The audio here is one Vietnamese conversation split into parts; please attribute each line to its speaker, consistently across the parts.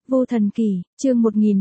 Speaker 1: Vô Thần Kỳ, chương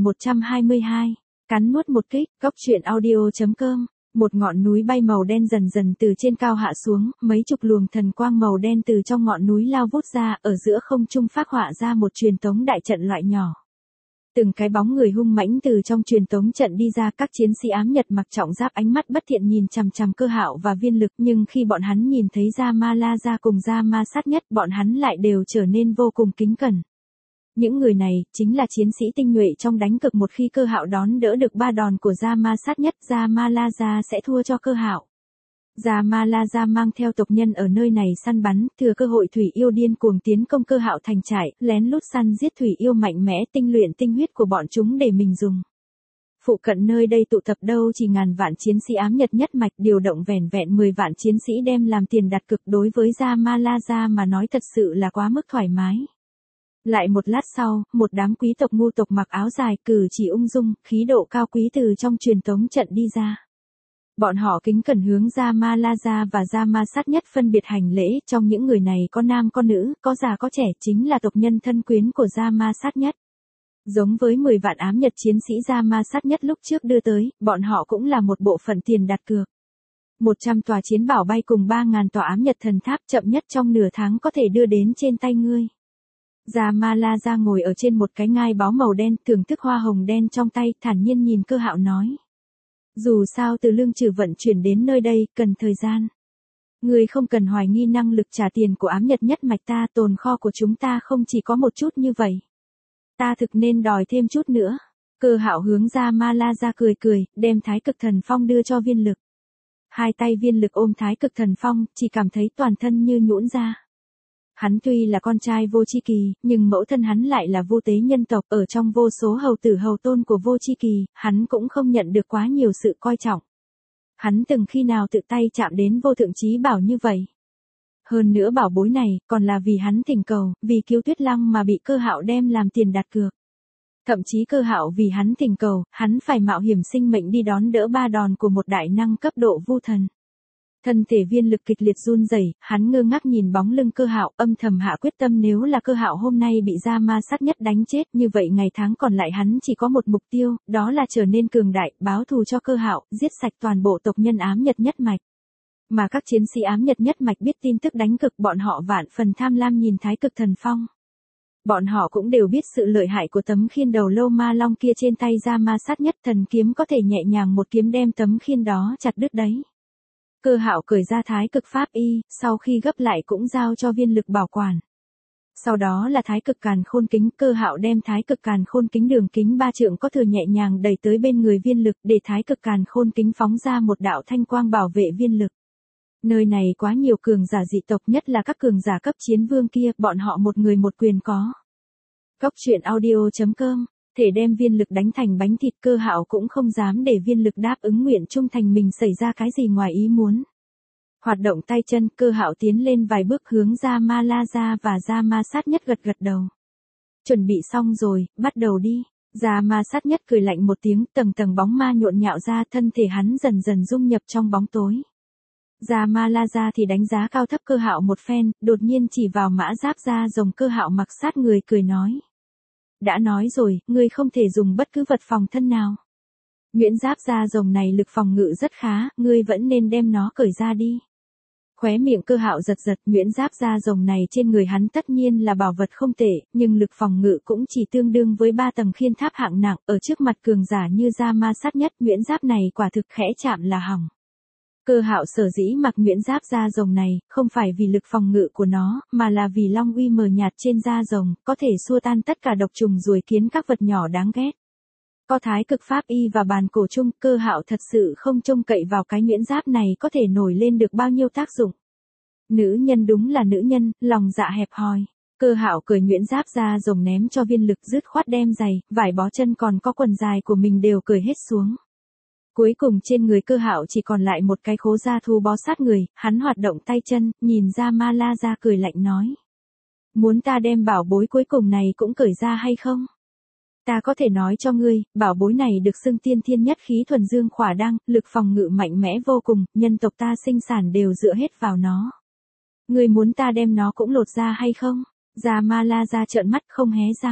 Speaker 1: 1122, cắn nuốt một kích, Cóc truyện audio.com. Một ngọn núi bay màu đen dần dần từ trên cao hạ xuống, mấy chục luồng thần quang màu đen từ trong ngọn núi lao vút ra, ở giữa không trung phác họa ra một truyền tống đại trận loại nhỏ. Từng cái bóng người hung mãnh từ trong truyền tống trận đi ra, các chiến sĩ ám Nhật mặc trọng giáp ánh mắt bất thiện nhìn chằm chằm Cơ Hạo và Viên Lực, nhưng khi bọn hắn nhìn thấy Ra-ma-la-ra cùng Ra-ma-sát nhất, bọn hắn lại đều trở nên vô cùng kính cẩn. Những người này, chính là chiến sĩ tinh nhuệ trong đánh cực, một khi Cơ Hạo đón đỡ được 3 đòn của Ra-ma-sát nhất, Ra-ma-la-ra sẽ thua cho Cơ Hạo. Ra-ma-la-ra mang theo tộc nhân ở nơi này săn bắn, thừa cơ hội thủy yêu điên cuồng tiến công Cơ Hạo thành trại, lén lút săn giết thủy yêu mạnh mẽ, tinh luyện tinh huyết của bọn chúng để mình dùng. Phụ cận nơi đây tụ tập đâu chỉ ngàn vạn chiến sĩ ám Nhật nhất mạch, điều động vẻn vẹn 10 vạn chiến sĩ đem làm tiền đặt cược, đối với Ra-ma-la-ra mà nói thật sự là quá mức thoải mái. Lại một lát sau, một đám quý tộc ngu tộc mặc áo dài, cử chỉ ung dung, khí độ cao quý từ trong truyền tống trận đi ra. Bọn họ kính cẩn hướng Ra-ma-la-ra và Ra-ma-sát nhất phân biệt hành lễ, trong những người này có nam có nữ, có già có trẻ, chính là tộc nhân thân quyến của Ra-ma-sát nhất. Giống với 10 vạn ám Nhật chiến sĩ Ra-ma-sát nhất lúc trước đưa tới, bọn họ cũng là một bộ phận tiền đặt cược. 100 tòa chiến bảo bay cùng 3.000 tòa ám Nhật thần tháp chậm nhất trong nửa tháng có thể đưa đến trên tay ngươi. Ra-ma-la-ra ngồi ở trên một cái ngai báu màu đen, thưởng thức hoa hồng đen trong tay, thản nhiên nhìn Cơ Hạo nói. Dù sao từ lương trừ vận chuyển đến nơi đây, cần thời gian. Ngươi không cần hoài nghi năng lực trả tiền của ám Nhật nhất mạch ta, tồn kho của chúng ta không chỉ có một chút như vậy. Ta thực nên đòi thêm chút nữa. Cơ Hạo hướng Ra-ma-la-ra cười cười, đem Thái Cực Thần Phong đưa cho Viên Lực. Hai tay Viên Lực ôm Thái Cực Thần Phong, chỉ cảm thấy toàn thân như nhũn ra. Hắn tuy là con trai Vô Chi Kỳ, nhưng mẫu thân hắn lại là vô tế nhân tộc, ở trong vô số hầu tử hầu tôn của Vô Chi Kỳ, hắn cũng không nhận được quá nhiều sự coi trọng. Hắn từng khi nào tự tay chạm đến vô thượng chí bảo như vậy. Hơn nữa bảo bối này, còn là vì hắn thỉnh cầu, vì cứu Tuyết Lăng mà bị Cơ Hạo đem làm tiền đặt cược. Thậm chí Cơ Hạo vì hắn thỉnh cầu, hắn phải mạo hiểm sinh mệnh đi đón đỡ 3 đòn của một đại năng cấp độ vu thần. Thân thể Viên Lực kịch liệt run rẩy, hắn ngơ ngác nhìn bóng lưng Cơ Hạo, âm thầm hạ quyết tâm nếu là Cơ Hạo hôm nay bị Ra-ma-sát nhất đánh chết, như vậy ngày tháng còn lại hắn chỉ có một mục tiêu, đó là trở nên cường đại, báo thù cho Cơ Hạo, giết sạch toàn bộ tộc nhân ám Nhật nhất mạch. Mà các chiến sĩ ám Nhật nhất mạch biết tin tức đánh cực, bọn họ vạn phần tham lam nhìn Thái Cực Thần Phong. Bọn họ cũng đều biết sự lợi hại của tấm khiên đầu lâu ma long kia trên tay Ra-ma-sát nhất, thần kiếm có thể nhẹ nhàng một kiếm đem tấm khiên đó chặt đứt đấy. Cơ Hạo cởi ra Thái Cực Pháp Y, sau khi gấp lại cũng giao cho Viên Lực bảo quản. Sau đó là Thái Cực Càn Khôn Kính, Cơ Hạo đem Thái Cực Càn Khôn Kính đường kính 3 trượng có thừa nhẹ nhàng đẩy tới bên người Viên Lực, để Thái Cực Càn Khôn Kính phóng ra một đạo thanh quang bảo vệ Viên Lực. Nơi này quá nhiều cường giả dị tộc, nhất là các cường giả cấp chiến vương kia, bọn họ một người một quyền có. Cóc truyện audio.com. Thể đem Viên Lực đánh thành bánh thịt, Cơ Hạo cũng không dám để Viên Lực đáp ứng nguyện trung thành mình xảy ra cái gì ngoài ý muốn. Hoạt động tay chân, Cơ Hạo tiến lên vài bước hướng Ra-ma-la-ra và Ra-ma-sát nhất gật gật đầu. Chuẩn bị xong rồi, bắt đầu đi. Ra-ma-sát nhất cười lạnh một tiếng, tầng tầng bóng ma nhộn nhạo ra, thân thể hắn dần dần dung nhập trong bóng tối. Ra-ma-la-ra thì đánh giá cao thấp Cơ Hạo một phen, đột nhiên chỉ vào mã giáp da rồng Cơ Hạo mặc sát người, cười nói. Đã nói rồi, ngươi không thể dùng bất cứ vật phòng thân nào. Nhuyễn giáp da rồng này lực phòng ngự rất khá, ngươi vẫn nên đem nó cởi ra đi. Khóe miệng Cơ Hạo giật giật, nhuyễn giáp da rồng này trên người hắn tất nhiên là bảo vật không tệ, nhưng lực phòng ngự cũng chỉ tương đương với 3 tầng khiên tháp hạng nặng, ở trước mặt cường giả như Ra-ma-sát nhất, nhuyễn giáp này quả thực khẽ chạm là hỏng. Cơ Hạo sở dĩ mặc nhuyễn giáp da rồng này, không phải vì lực phòng ngự của nó, mà là vì long uy mờ nhạt trên da rồng, có thể xua tan tất cả độc trùng ruồi kiến các vật nhỏ đáng ghét. Có Thái Cực Pháp Y và bàn cổ chung, Cơ Hạo thật sự không trông cậy vào cái nhuyễn giáp này có thể nổi lên được bao nhiêu tác dụng. Nữ nhân đúng là nữ nhân, lòng dạ hẹp hòi. Cơ Hạo cởi nhuyễn giáp da rồng ném cho Viên Lực, dứt khoát đem giày, vải bó chân còn có quần dài của mình đều cởi hết xuống. Cuối cùng trên người Cơ Hạo chỉ còn lại một cái khố da thú bó sát người, hắn hoạt động tay chân, nhìn Ra-ma-la-ra cười lạnh nói. Muốn ta đem bảo bối cuối cùng này cũng cởi ra hay không? Ta có thể nói cho ngươi, bảo bối này được xưng tiên thiên nhất khí thuần dương khỏa đăng, lực phòng ngự mạnh mẽ vô cùng, nhân tộc ta sinh sản đều dựa hết vào nó. Ngươi muốn ta đem nó cũng lột ra hay không? Ra-ma-la-ra trợn mắt không hé răng.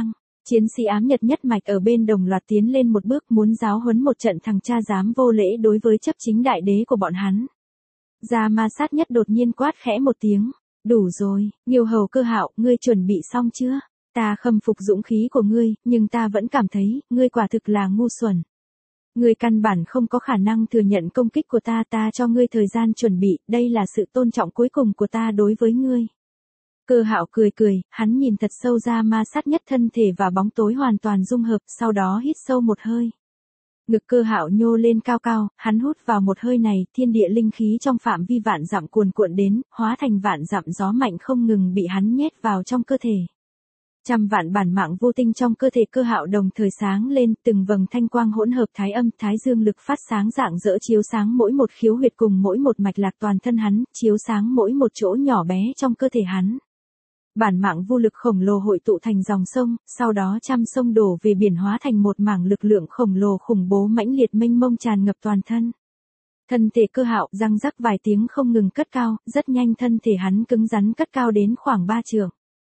Speaker 1: Chiến sĩ ám Nhật nhất mạch ở bên đồng loạt tiến lên một bước muốn giáo huấn một trận thằng cha dám vô lễ đối với chấp chính đại đế của bọn hắn. Gia Ma Sát Nhất đột nhiên quát khẽ một tiếng. Đủ rồi, Nghiêu Hầu Cơ Hạo, ngươi chuẩn bị xong chưa? Ta khâm phục dũng khí của ngươi, nhưng ta vẫn cảm thấy, ngươi quả thực là ngu xuẩn. Ngươi căn bản không có khả năng thừa nhận công kích của ta cho ngươi thời gian chuẩn bị, đây là sự tôn trọng cuối cùng của ta đối với ngươi. Cơ Hạo cười cười, hắn nhìn thật sâu ra Ma Sát Nhất thân thể và bóng tối hoàn toàn dung hợp, sau đó hít sâu một hơi. Ngực Cơ Hạo nhô lên cao cao, hắn hút vào một hơi này, thiên địa linh khí trong phạm vi vạn dặm cuồn cuộn đến, hóa thành vạn dặm gió mạnh không ngừng bị hắn nhét vào trong cơ thể. Trăm vạn bản mạng vô tinh trong cơ thể Cơ Hạo đồng thời sáng lên, từng vầng thanh quang hỗn hợp thái âm, thái dương lực phát sáng rạng rỡ chiếu sáng mỗi một khiếu huyệt cùng mỗi một mạch lạc toàn thân hắn, chiếu sáng mỗi một chỗ nhỏ bé trong cơ thể hắn. Bản mạng vô lực khổng lồ hội tụ thành dòng sông, sau đó trăm sông đổ về biển hóa thành một mảng lực lượng khổng lồ khủng bố mãnh liệt mênh mông tràn ngập toàn thân. Thân thể Cơ Hạo răng rắc vài tiếng không ngừng cất cao, rất nhanh thân thể hắn cứng rắn cất cao đến khoảng 3 trượng.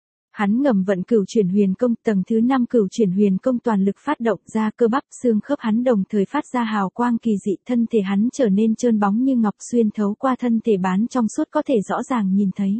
Speaker 1: Hắn ngầm vận Cửu Chuyển Huyền Công, tầng thứ 5 Cửu Chuyển Huyền Công toàn lực phát động ra, cơ bắp xương khớp hắn đồng thời phát ra hào quang kỳ dị, thân thể hắn trở nên trơn bóng như ngọc, xuyên thấu qua thân thể bán trong suốt có thể rõ ràng nhìn thấy.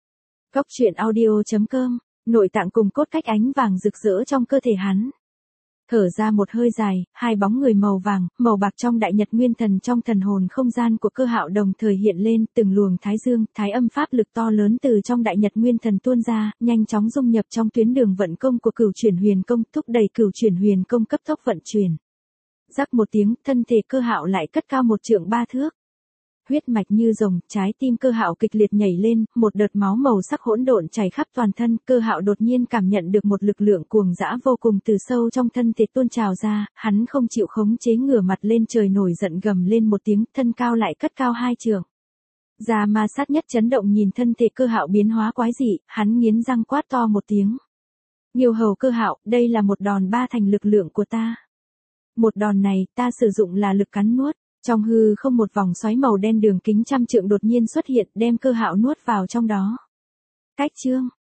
Speaker 1: Cốc truyện audio.com, nội tạng cùng cốt cách ánh vàng rực rỡ trong cơ thể hắn. Thở ra một hơi dài, hai bóng người màu vàng, màu bạc trong đại nhật nguyên thần trong thần hồn không gian của Cơ Hạo đồng thời hiện lên, từng luồng thái dương, thái âm pháp lực to lớn từ trong đại nhật nguyên thần tuôn ra, nhanh chóng dung nhập trong tuyến đường vận công của Cửu Chuyển Huyền Công, thúc đẩy Cửu Chuyển Huyền Công cấp tốc vận chuyển. Rắc một tiếng, thân thể Cơ Hạo lại cất cao 1 trượng 3 thước. Huyết mạch như rồng, trái tim Cơ Hạo kịch liệt nhảy lên, một đợt máu màu sắc hỗn độn chảy khắp toàn thân, Cơ Hạo đột nhiên cảm nhận được một lực lượng cuồng dã vô cùng từ sâu trong thân thể tuôn trào ra, hắn không chịu khống chế ngửa mặt lên trời nổi giận gầm lên một tiếng, thân cao lại cất cao 2 trượng. Gia Ma Sát Nhất chấn động nhìn thân thể Cơ Hạo biến hóa quái dị, hắn nghiến răng quát to một tiếng. Nghiêu Hầu Cơ Hạo, đây là một đòn 3 thành lực lượng của ta. Một đòn này, ta sử dụng là lực cắn nuốt. Trong hư không một vòng xoáy màu đen đường kính trăm trượng đột nhiên xuất hiện, đem Cơ Hạo nuốt vào trong đó. Cách chương